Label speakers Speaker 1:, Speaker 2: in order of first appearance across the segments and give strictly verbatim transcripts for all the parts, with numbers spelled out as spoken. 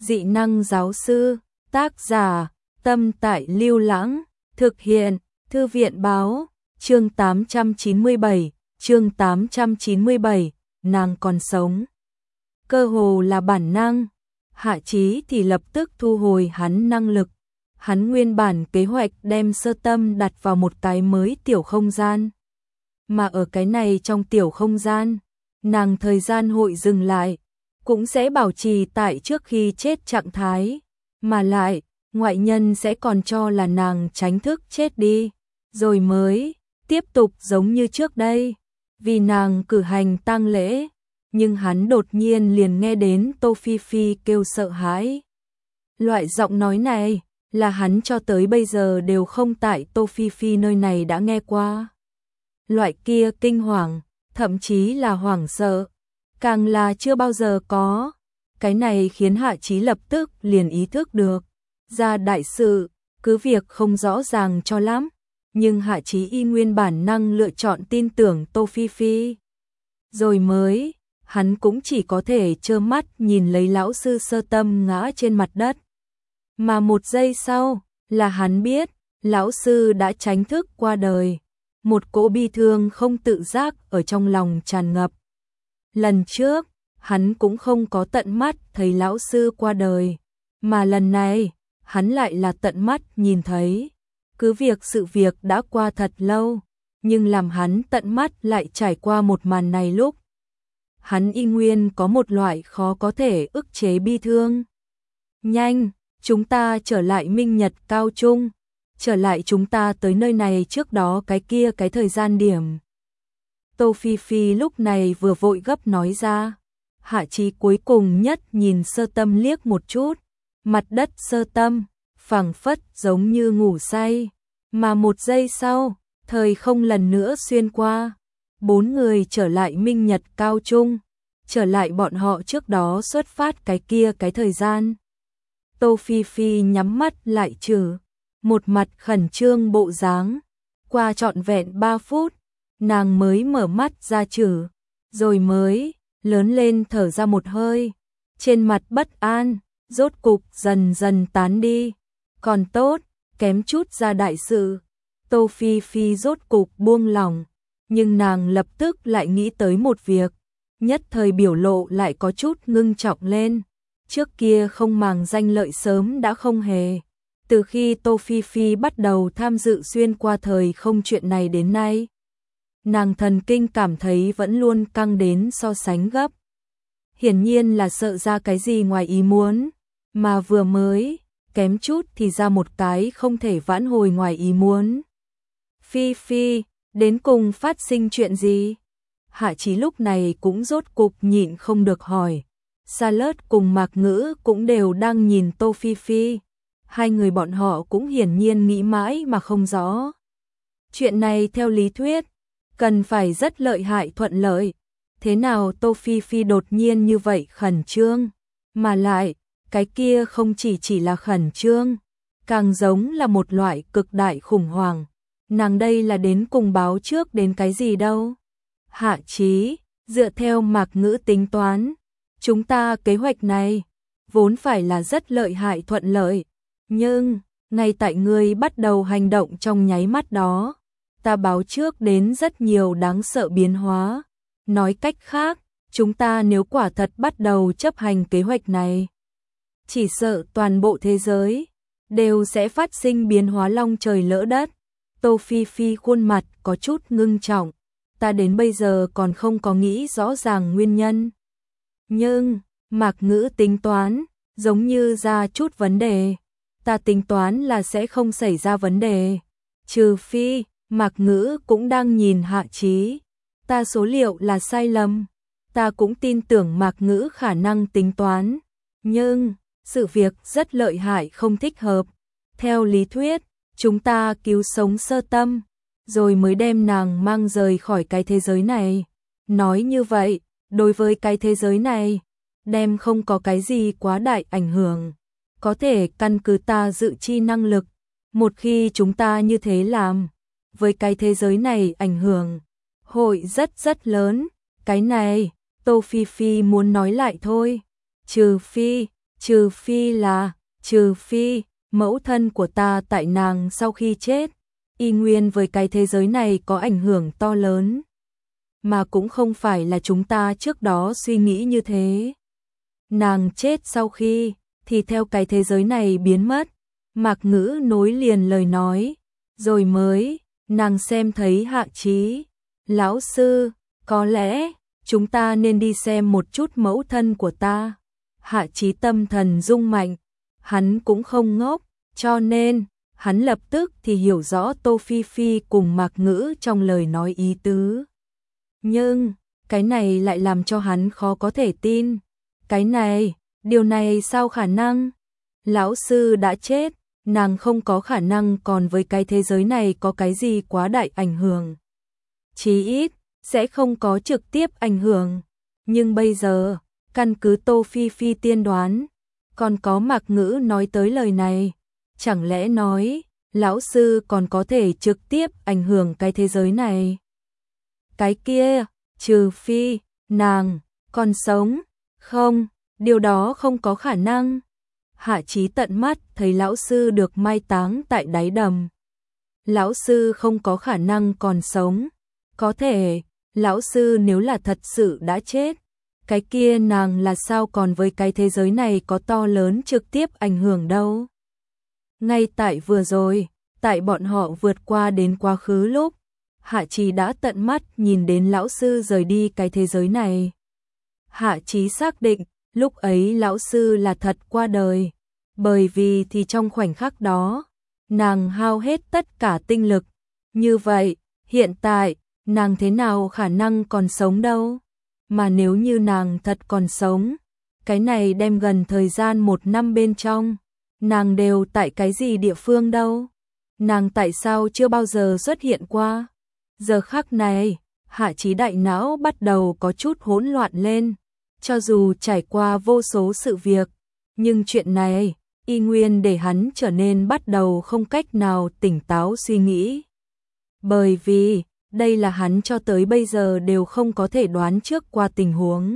Speaker 1: Dị năng giáo sư, tác giả, Tâm Tại Lưu Lãng, thực hiện, Thư viện báo, chương tám trăm chín mươi bảy, chương tám trăm chín mươi bảy, nàng còn sống. Cơ hồ là bản năng, Hạ Chí thì lập tức thu hồi hắn năng lực. Hắn nguyên bản kế hoạch đem Sơ Tâm đặt vào một cái mới tiểu không gian. Mà ở cái này trong tiểu không gian, nàng thời gian hội dừng lại, cũng sẽ bảo trì tại trước khi chết trạng thái, mà lại, ngoại nhân sẽ còn cho là nàng tránh thức chết đi, rồi mới tiếp tục giống như trước đây, vì nàng cử hành tang lễ, nhưng hắn đột nhiên liền nghe đến Tô Phi Phi kêu sợ hãi. Loại giọng nói này là hắn cho tới bây giờ đều không tại Tô Phi Phi nơi này đã nghe qua. Loại kia kinh hoàng, thậm chí là hoảng sợ, càng là chưa bao giờ có. Cái này khiến Hạ Chí lập tức liền ý thức được, ra đại sự, cứ việc không rõ ràng cho lắm, nhưng Hạ Chí y nguyên bản năng lựa chọn tin tưởng Tô Phi Phi. Rồi mới, hắn cũng chỉ có thể trơ mắt nhìn lấy lão sư Sơ Tâm ngã trên mặt đất. Mà một giây sau, là hắn biết, lão sư đã tránh thức qua đời. Một cỗ bi thương không tự giác ở trong lòng tràn ngập. Lần trước, hắn cũng không có tận mắt thấy lão sư qua đời, mà lần này, hắn lại là tận mắt nhìn thấy. Cứ việc sự việc đã qua thật lâu, nhưng làm hắn tận mắt lại trải qua một màn này lúc. Hắn y nguyên có một loại khó có thể ức chế bi thương. Nhanh, chúng ta trở lại Minh Nhật Cao Trung, trở lại chúng ta tới nơi này trước đó cái kia cái thời gian điểm. Tô Phi Phi lúc này vừa vội gấp nói ra. Hạ Chí cuối cùng nhất nhìn Sơ Tâm liếc một chút, mặt đất Sơ Tâm, phảng phất giống như ngủ say, mà một giây sau, thời không lần nữa xuyên qua. Bốn người trở lại Minh Nhật Cao Trung, trở lại bọn họ trước đó xuất phát cái kia cái thời gian. Tô Phi Phi nhắm mắt lại trừ, một mặt khẩn trương bộ dáng. Qua trọn vẹn ba phút, nàng mới mở mắt ra trừ, rồi mới lớn lên thở ra một hơi. Trên mặt bất an, rốt cục dần dần tán đi. Còn tốt, kém chút ra đại sự. Tô Phi Phi rốt cục buông lỏng, nhưng nàng lập tức lại nghĩ tới một việc, nhất thời biểu lộ lại có chút ngưng trọng lên. Trước kia không màng danh lợi sớm đã không hề. Từ khi Tô Phi Phi bắt đầu tham dự xuyên qua thời không chuyện này đến nay, nàng thần kinh cảm thấy vẫn luôn căng đến so sánh gấp. Hiển nhiên là sợ ra cái gì ngoài ý muốn, mà vừa mới, kém chút thì ra một cái không thể vãn hồi ngoài ý muốn. Phi Phi, đến cùng phát sinh chuyện gì? Hạ Chí lúc này cũng rốt cục nhịn không được hỏi. Salad cùng Mạc Ngữ cũng đều đang nhìn Tô Phi Phi. Hai người bọn họ cũng hiển nhiên nghĩ mãi mà không rõ. Chuyện này theo lý thuyết, cần phải rất lợi hại thuận lợi. Thế nào Tô Phi Phi đột nhiên như vậy khẩn trương? Mà lại, cái kia không chỉ chỉ là khẩn trương, càng giống là một loại cực đại khủng hoảng. Nàng đây là đến cùng báo trước đến cái gì đâu? Hạ Chí, dựa theo Mạc Ngữ tính toán, chúng ta kế hoạch này vốn phải là rất lợi hại thuận lợi, nhưng ngay tại ngươi bắt đầu hành động trong nháy mắt đó, ta báo trước đến rất nhiều đáng sợ biến hóa. Nói cách khác, chúng ta nếu quả thật bắt đầu chấp hành kế hoạch này, chỉ sợ toàn bộ thế giới đều sẽ phát sinh biến hóa long trời lỡ đất. Tô Phi Phi khuôn mặt có chút ngưng trọng, ta đến bây giờ còn không có nghĩ rõ ràng nguyên nhân. Nhưng, Mạc Ngữ tính toán, giống như ra chút vấn đề. Ta tính toán là sẽ không xảy ra vấn đề. Trừ phi, Mạc Ngữ cũng đang nhìn Hạ Chí. Ta số liệu là sai lầm. Ta cũng tin tưởng Mạc Ngữ khả năng tính toán. Nhưng, sự việc rất lợi hại không thích hợp. Theo lý thuyết, chúng ta cứu sống Sơ Tâm, rồi mới đem nàng mang rời khỏi cái thế giới này. Nói như vậy, đối với cái thế giới này, đem không có cái gì quá đại ảnh hưởng. Có thể căn cứ ta dự chi năng lực, một khi chúng ta như thế làm, với cái thế giới này ảnh hưởng hội rất rất lớn. Cái này, Tô Phi Phi muốn nói lại thôi. Trừ phi, trừ phi là, trừ phi, mẫu thân của ta tại nàng sau khi chết, y nguyên với cái thế giới này có ảnh hưởng to lớn. Mà cũng không phải là chúng ta trước đó suy nghĩ như thế. Nàng chết sau khi, thì theo cái thế giới này biến mất. Mạc Ngữ nối liền lời nói, rồi mới, nàng xem thấy Hạ Chí. Lão sư, có lẽ, chúng ta nên đi xem một chút mẫu thân của ta. Hạ Chí tâm thần rung mạnh, hắn cũng không ngốc, cho nên, hắn lập tức thì hiểu rõ Tô Phi Phi cùng Mạc Ngữ trong lời nói ý tứ. Nhưng, cái này lại làm cho hắn khó có thể tin. Cái này, điều này sao khả năng? Lão sư đã chết, nàng không có khả năng còn với cái thế giới này có cái gì quá đại ảnh hưởng. Chí ít, sẽ không có trực tiếp ảnh hưởng. Nhưng bây giờ, căn cứ Tô Phi Phi tiên đoán, còn có Mạc Ngữ nói tới lời này, chẳng lẽ nói, lão sư còn có thể trực tiếp ảnh hưởng cái thế giới này? Cái kia, trừ phi, nàng, còn sống, không, điều đó không có khả năng. Hạ Chí tận mắt thấy lão sư được mai táng tại đáy đầm. Lão sư không có khả năng còn sống. Có thể, lão sư nếu là thật sự đã chết, cái kia nàng là sao còn với cái thế giới này có to lớn trực tiếp ảnh hưởng đâu. Ngay tại vừa rồi, tại bọn họ vượt qua đến quá khứ lúc, Hạ Chí đã tận mắt nhìn đến lão sư rời đi cái thế giới này. Hạ Chí xác định, lúc ấy lão sư là thật qua đời, bởi vì thì trong khoảnh khắc đó, nàng hao hết tất cả tinh lực. Như vậy, hiện tại, nàng thế nào khả năng còn sống đâu? Mà nếu như nàng thật còn sống, cái này đem gần thời gian một năm bên trong, nàng đều tại cái gì địa phương đâu? Nàng tại sao chưa bao giờ xuất hiện qua? Giờ khắc này, Hạ Chí đại não bắt đầu có chút hỗn loạn lên. Cho dù trải qua vô số sự việc, nhưng chuyện này, y nguyên để hắn trở nên bắt đầu không cách nào tỉnh táo suy nghĩ. Bởi vì, đây là hắn cho tới bây giờ đều không có thể đoán trước qua tình huống.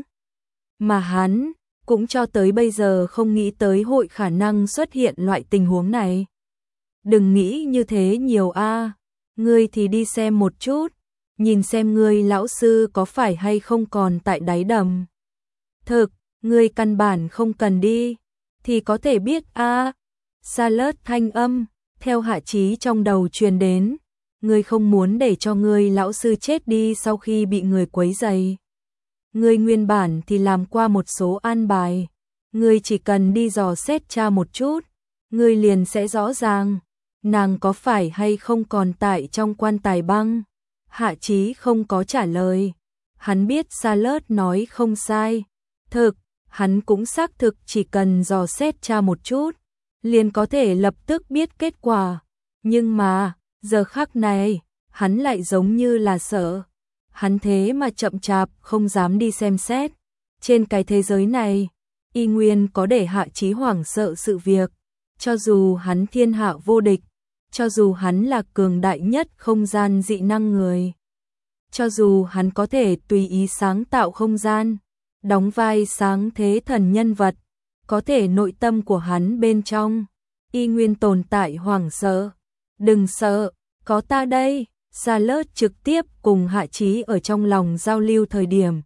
Speaker 1: Mà hắn, cũng cho tới bây giờ không nghĩ tới hội khả năng xuất hiện loại tình huống này. Đừng nghĩ như thế nhiều a, ngươi thì đi xem một chút, nhìn xem ngươi lão sư có phải hay không còn tại đáy đầm. Thực, ngươi căn bản không cần đi, thì có thể biết a. Xa lớt thanh âm, theo Hạ Chí trong đầu truyền đến, ngươi không muốn để cho ngươi lão sư chết đi sau khi bị người quấy rầy. Ngươi nguyên bản thì làm qua một số an bài, ngươi chỉ cần đi dò xét tra một chút, ngươi liền sẽ rõ ràng, nàng có phải hay không còn tại trong quan tài băng. Hạ Chí không có trả lời, hắn biết Sa Lớt nói không sai. Thực, hắn cũng xác thực chỉ cần dò xét tra một chút, liền có thể lập tức biết kết quả. Nhưng mà, giờ khắc này, hắn lại giống như là sợ. Hắn thế mà chậm chạp không dám đi xem xét. Trên cái thế giới này, y nguyên có để Hạ Chí hoảng sợ sự việc. Cho dù hắn thiên hạ vô địch, cho dù hắn là cường đại nhất không gian dị năng người, cho dù hắn có thể tùy ý sáng tạo không gian, đóng vai sáng thế thần nhân vật, có thể nội tâm của hắn bên trong, y nguyên tồn tại hoảng sợ. Đừng sợ, có ta đây. Sa Lớt trực tiếp cùng Hạ Chí ở trong lòng giao lưu thời điểm.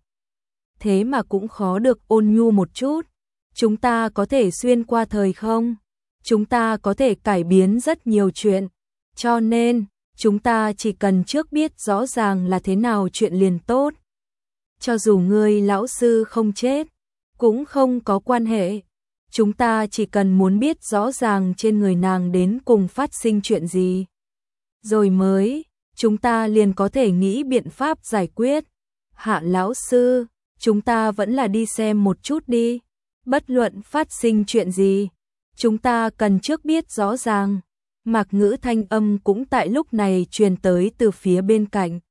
Speaker 1: Thế mà cũng khó được ôn nhu một chút. Chúng ta có thể xuyên qua thời không? Chúng ta có thể cải biến rất nhiều chuyện. Cho nên, chúng ta chỉ cần trước biết rõ ràng là thế nào chuyện liền tốt. Cho dù ngươi lão sư không chết, cũng không có quan hệ. Chúng ta chỉ cần muốn biết rõ ràng trên người nàng đến cùng phát sinh chuyện gì. Rồi mới, chúng ta liền có thể nghĩ biện pháp giải quyết. Hạ lão sư, chúng ta vẫn là đi xem một chút đi. Bất luận phát sinh chuyện gì, chúng ta cần trước biết rõ ràng. Mạc Ngữ thanh âm cũng tại lúc này truyền tới từ phía bên cạnh.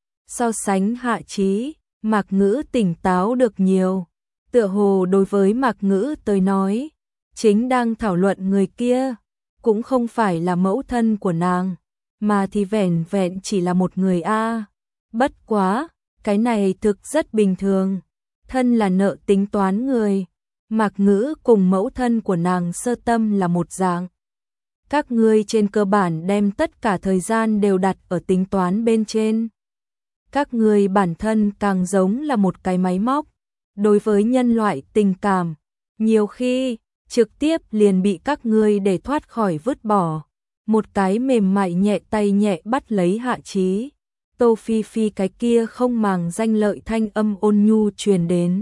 Speaker 1: So sánh Hạ Chí, Mạc Ngữ tỉnh táo được nhiều. Tựa hồ đối với Mạc Ngữ tới nói, chính đang thảo luận người kia, cũng không phải là mẫu thân của nàng, mà thì vẻn vẹn chỉ là một người a. Bất quá, cái này thực rất bình thường. Thân là nợ tính toán người, Mạc Ngữ cùng mẫu thân của nàng Sơ Tâm là một dạng. Các ngươi trên cơ bản đem tất cả thời gian đều đặt ở tính toán bên trên. Các ngươi bản thân càng giống là một cái máy móc. Đối với nhân loại tình cảm, nhiều khi trực tiếp liền bị các ngươi để thoát khỏi vứt bỏ. Một cái mềm mại nhẹ tay nhẹ bắt lấy Hạ Chí. Tô Phi Phi cái kia không màng danh lợi thanh âm ôn nhu truyền đến.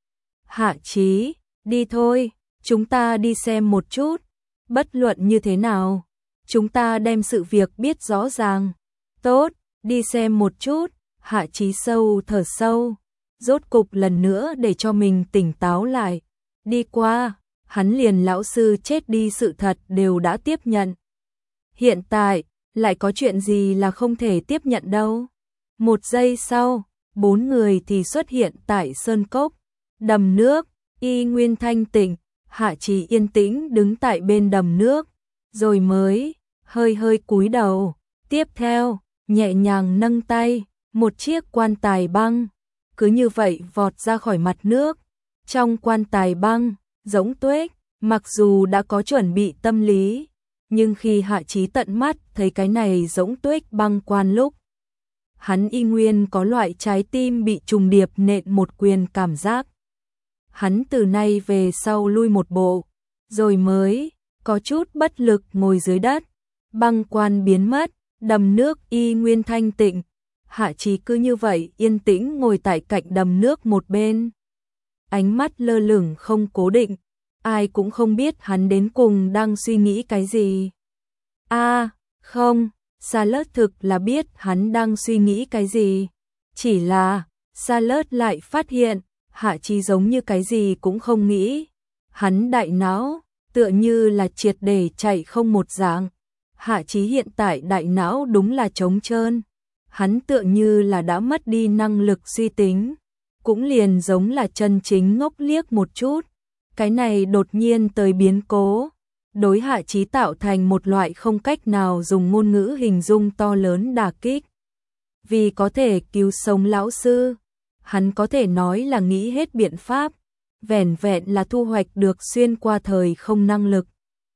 Speaker 1: Hạ Chí, đi thôi, chúng ta đi xem một chút. Bất luận như thế nào, chúng ta đem sự việc biết rõ ràng. Tốt, đi xem một chút. Hạ Chí sâu thở sâu, rốt cục lần nữa để cho mình tỉnh táo lại. Đi qua, hắn liền lão sư chết đi sự thật đều đã tiếp nhận. Hiện tại, lại có chuyện gì là không thể tiếp nhận đâu. Một giây sau, bốn người thì xuất hiện tại sơn cốc, đầm nước, y nguyên thanh tịnh. Hạ Chí yên tĩnh đứng tại bên đầm nước, rồi mới hơi hơi cúi đầu. Tiếp theo, nhẹ nhàng nâng tay, một chiếc quan tài băng cứ như vậy vọt ra khỏi mặt nước. Trong quan tài băng, Giống Tuếch, mặc dù đã có chuẩn bị tâm lý, nhưng khi Hạ Chí tận mắt thấy cái này Giống Tuếch băng quan lúc, hắn y nguyên có loại trái tim bị trùng điệp nện một quyền cảm giác. Hắn từ nay về sau lui một bộ, rồi mới có chút bất lực ngồi dưới đất. Băng quan biến mất, đầm nước y nguyên thanh tịnh. Hạ Chí cứ như vậy yên tĩnh ngồi tại cạnh đầm nước một bên. Ánh mắt lơ lửng không cố định, ai cũng không biết hắn đến cùng đang suy nghĩ cái gì. A, à, không, Charlotte thực là biết hắn đang suy nghĩ cái gì. Chỉ là, Charlotte lại phát hiện, Hạ Chí giống như cái gì cũng không nghĩ. Hắn đại não, tựa như là triệt để chạy không một dạng. Hạ Chí hiện tại đại não đúng là trống trơn. Hắn tựa như là đã mất đi năng lực suy tính. Cũng liền giống là chân chính ngốc liếc một chút. Cái này đột nhiên tới biến cố, đối Hạ Chí tạo thành một loại không cách nào dùng ngôn ngữ hình dung to lớn đả kích. Vì có thể cứu sống lão sư, hắn có thể nói là nghĩ hết biện pháp, vẻn vẹn là thu hoạch được xuyên qua thời không năng lực.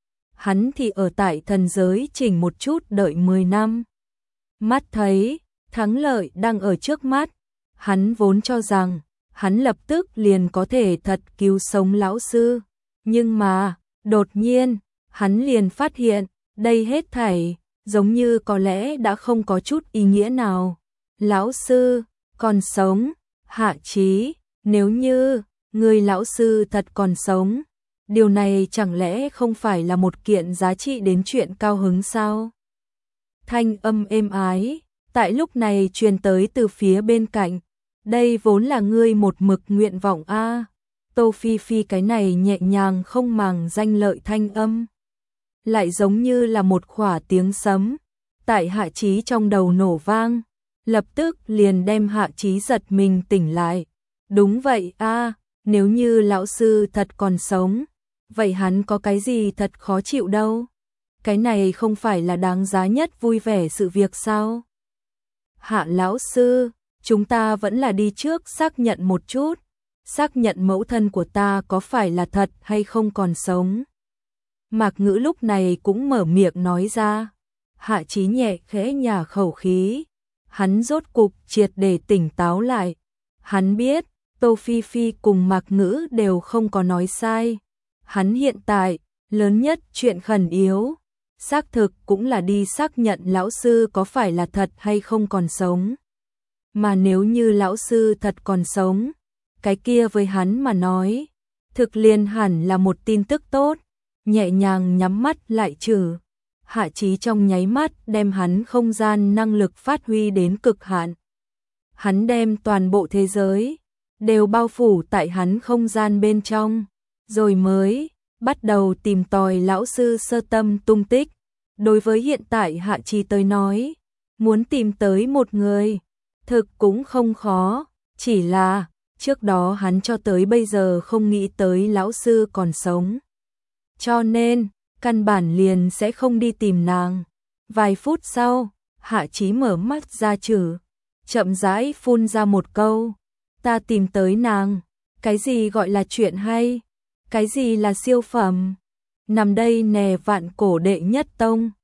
Speaker 1: Hắn thì ở tại thần giới chỉnh một chút đợi mười năm. Mắt thấy, thắng lợi đang ở trước mắt, hắn vốn cho rằng, hắn lập tức liền có thể thật cứu sống lão sư. Nhưng mà, đột nhiên, hắn liền phát hiện, đây hết thảy, giống như có lẽ đã không có chút ý nghĩa nào. Lão sư, còn sống, Hạ Chí, nếu như, người lão sư thật còn sống, điều này chẳng lẽ không phải là một kiện giá trị đến chuyện cao hứng sao? Thanh âm êm ái, tại lúc này truyền tới từ phía bên cạnh. Đây vốn là ngươi một mực nguyện vọng a. À. Tô Phi Phi cái này nhẹ nhàng không màng danh lợi thanh âm, lại giống như là một khỏa tiếng sấm, tại Hạ Chí trong đầu nổ vang, lập tức liền đem Hạ Chí giật mình tỉnh lại. Đúng vậy a, à, nếu như lão sư thật còn sống, vậy hắn có cái gì thật khó chịu đâu? Cái này không phải là đáng giá nhất vui vẻ sự việc sao? Hạ lão sư, chúng ta vẫn là đi trước xác nhận một chút, xác nhận mẫu thân của ta có phải là thật hay không còn sống. Mạc Ngữ lúc này cũng mở miệng nói ra. Hạ Chí nhẹ khẽ nhả khẩu khí, hắn rốt cục triệt để tỉnh táo lại. Hắn biết, Tô Phi Phi cùng Mạc Ngữ đều không có nói sai. Hắn hiện tại, lớn nhất chuyện khẩn yếu, xác thực cũng là đi xác nhận lão sư có phải là thật hay không còn sống. Mà nếu như lão sư thật còn sống, cái kia với hắn mà nói, thực liền hẳn là một tin tức tốt. Nhẹ nhàng nhắm mắt lại trừ, Hạ Chí trong nháy mắt đem hắn không gian năng lực phát huy đến cực hạn. Hắn đem toàn bộ thế giới đều bao phủ tại hắn không gian bên trong, rồi mới bắt đầu tìm tòi lão sư Sơ Tâm tung tích. Đối với hiện tại Hạ Chí tới nói, muốn tìm tới một người, thực cũng không khó, chỉ là trước đó hắn cho tới bây giờ không nghĩ tới lão sư còn sống. Cho nên, căn bản liền sẽ không đi tìm nàng. Vài phút sau, Hạ Chí mở mắt ra trừ, chậm rãi phun ra một câu, ta tìm tới nàng, cái gì gọi là chuyện hay? Cái gì là siêu phẩm? Nằm đây nè vạn cổ đệ nhất tông.